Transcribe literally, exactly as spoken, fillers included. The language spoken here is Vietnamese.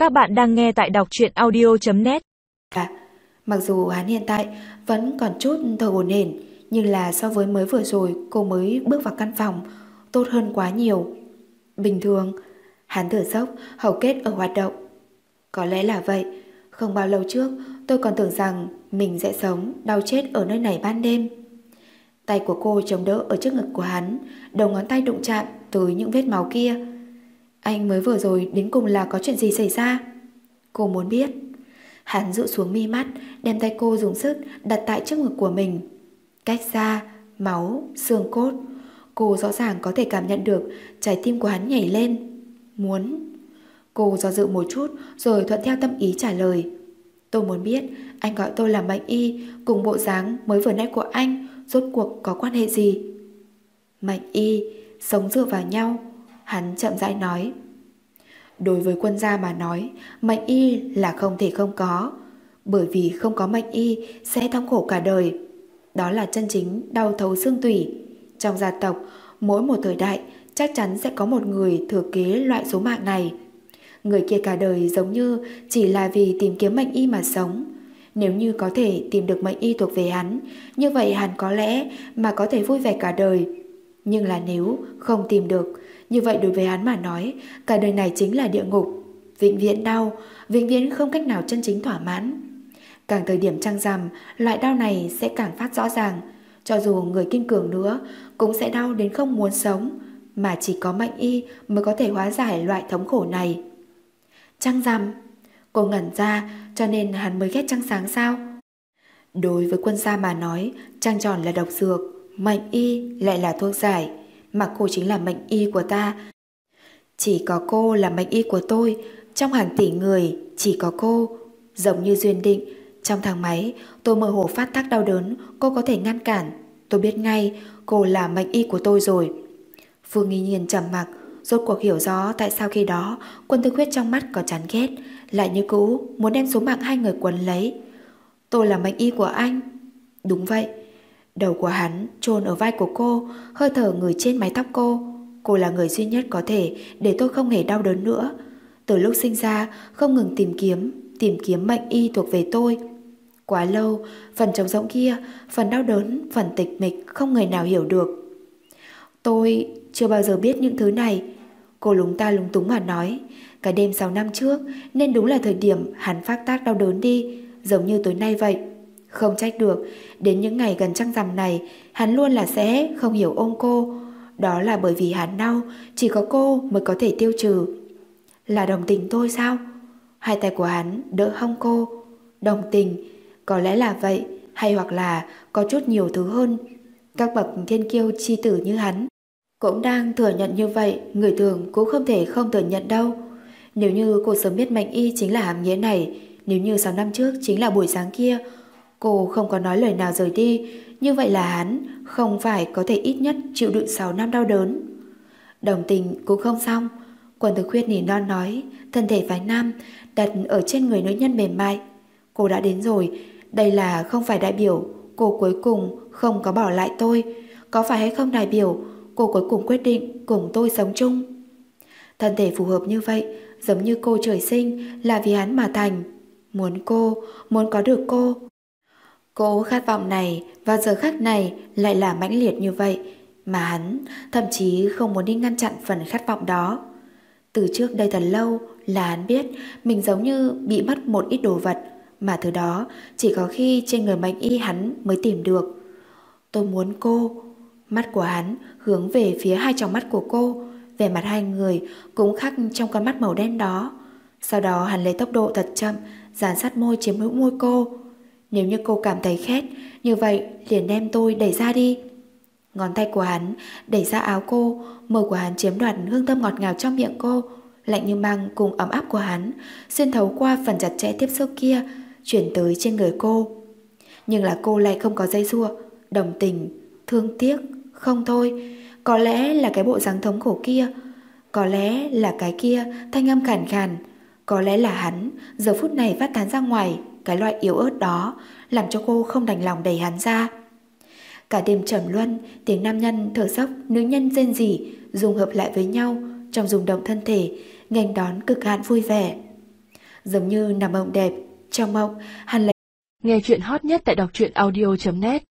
Các bạn đang nghe tại đọc truyện audio chấm net. À, mặc dù hắn hiện tại vẫn còn chút thở hổn hển, nhưng là so với mới vừa rồi cô mới bước vào căn phòng tốt hơn quá nhiều. Bình thường, hắn thở dốc, hầu kết ở hoạt động. Có lẽ là vậy, không bao lâu trước tôi còn tưởng rằng mình sẽ sống đau chết ở nơi này ban đêm. Tay của cô chống đỡ ở trước ngực của hắn, đầu ngón tay đụng chạm tới những vết máu kia. Anh mới vừa rồi đến cùng là có chuyện gì xảy ra? Cô muốn biết. Hắn dụ xuống mi mắt, đem tay cô dùng sức đặt tại trước ngực của mình. Cách xa, máu, xương cốt, cô rõ ràng có thể cảm nhận được trái tim của hắn nhảy lên. Muốn. Cô do dự một chút rồi thuận theo tâm ý trả lời. Tôi muốn biết anh gọi tôi là Mạnh Y cùng bộ dáng mới vừa nãy của anh rốt cuộc có quan hệ gì? Mạnh Y, sống dựa vào nhau. Hắn chậm rãi nói. Đối với quân gia mà nói, Mạnh Y là không thể không có. Bởi vì không có Mạnh Y sẽ thống khổ cả đời. Đó là chân chính đau thấu xương tủy. Trong gia tộc, mỗi một thời đại chắc chắn sẽ có một người thừa kế loại số mạng này. Người kia cả đời giống như chỉ là vì tìm kiếm Mạnh Y mà sống. Nếu như có thể tìm được Mạnh Y thuộc về hắn, như vậy hắn có lẽ mà có thể vui vẻ cả đời. Nhưng là nếu không tìm được, như vậy đối với hắn mà nói, cả đời này chính là địa ngục. Vĩnh viễn đau, vĩnh viễn không cách nào chân chính thỏa mãn. Càng thời điểm trăng rằm, loại đau này sẽ càng phát rõ ràng. Cho dù người kiên cường nữa, cũng sẽ đau đến không muốn sống. Mà chỉ có Mạnh Y mới có thể hóa giải loại thống khổ này. Trăng rằm? Cô ngẩn ra, cho nên hắn mới ghét trăng sáng sao? Đối với quân gia mà nói, trăng tròn là độc dược, Mạnh Y lại là thuốc giải. Mà cô chính là Mạnh Y của ta. Chỉ có cô là Mạnh Y của tôi. Trong hàng tỷ người chỉ có cô. Giống như duyên định, trong thang máy tôi mơ hồ phát tác đau đớn, cô có thể ngăn cản. Tôi biết ngay cô là Mạnh Y của tôi rồi. Phương Nghi Nhiên trầm mặc, rốt cuộc hiểu rõ tại sao khi đó Quân Tư Khuyết trong mắt có chán ghét, lại như cũ muốn đem số mạng hai người quấn lấy. Tôi là Mạnh Y của anh. Đúng vậy. Đầu của hắn chôn ở vai của cô, hơi thở người trên mái tóc cô. Cô là người duy nhất có thể để tôi không hề đau đớn nữa. Từ lúc sinh ra không ngừng tìm kiếm, tìm kiếm Mạnh Y thuộc về tôi. Quá lâu, phần trống rỗng kia, phần đau đớn, phần tịch mịch không người nào hiểu được. Tôi chưa bao giờ biết những thứ này. Cô lúng ta lúng túng mà nói. Cái đêm sáu năm trước nên đúng là thời điểm hắn phát tác đau đớn đi, giống như tối nay vậy. Không trách được, đến những ngày gần trăng rằm này, hắn luôn là sẽ không hiểu ôm cô. Đó là bởi vì hắn đau, chỉ có cô mới có thể tiêu trừ. Là đồng tình tôi sao? Hai tay của hắn đỡ hông cô. Đồng tình, có lẽ là vậy, hay hoặc là có chút nhiều thứ hơn. Các bậc thiên kiêu chi tử như hắn cũng đang thừa nhận như vậy, người thường cũng không thể không thừa nhận đâu. Nếu như cô sớm biết Mạnh Y chính là hàm nghĩa này, nếu như sáu năm trước chính là buổi sáng kia, cô không có nói lời nào rời đi, như vậy là hắn không phải có thể ít nhất chịu đựng sáu năm đau đớn. Đồng tình cũng không xong. Quân Tư Khuyết nỉ non nói, thân thể phái nam đặt ở trên người nữ nhân mềm mại. Cô đã đến rồi, đây là không phải đại biểu cô cuối cùng không có bỏ lại tôi, có phải hay không đại biểu cô cuối cùng quyết định cùng tôi sống chung. Thân thể phù hợp như vậy, giống như cô trời sinh là vì hắn mà thành. Muốn cô, muốn có được cô. Cô khát vọng này vào giờ khắc này lại là mãnh liệt như vậy, mà hắn thậm chí không muốn đi ngăn chặn phần khát vọng đó. Từ trước đây thật lâu là hắn biết mình giống như bị mất một ít đồ vật, mà thứ đó chỉ có khi trên người Mạnh Y hắn mới tìm được. Tôi muốn cô. Mắt của hắn hướng về phía hai tròng mắt của cô, vẻ mặt hai người cũng khắc trong con mắt màu đen đó. Sau đó hắn lấy tốc độ thật chậm dán sát môi chiếm hữu môi cô. Nếu như cô cảm thấy khét, như vậy liền đem tôi đẩy ra đi. Ngón tay của hắn đẩy ra áo cô, môi của hắn chiếm đoạt hương thơm ngọt ngào trong miệng cô, lạnh như băng cùng ấm áp của hắn xuyên thấu qua phần chặt chẽ tiếp xúc kia, chuyển tới trên người cô. Nhưng là cô lại không có dây dưa, đồng tình, thương tiếc, không thôi. Có lẽ là cái bộ dáng thống khổ kia, có lẽ là cái kia thanh âm khàn khàn, có lẽ là hắn giờ phút này phát tán ra ngoài cái loại yếu ớt đó, làm cho cô không đành lòng đẩy hắn ra. Cả đêm trầm luân, tiếng nam nhân thở dốc, nữ nhân rên rỉ dung hợp lại với nhau trong rung động thân thể, nghênh đón cực hạn vui vẻ. giống như nằm mộng đẹp. Trong mộng, hắn lấy Nghe chuyện hot nhất tại đọc truyện audio chấm net.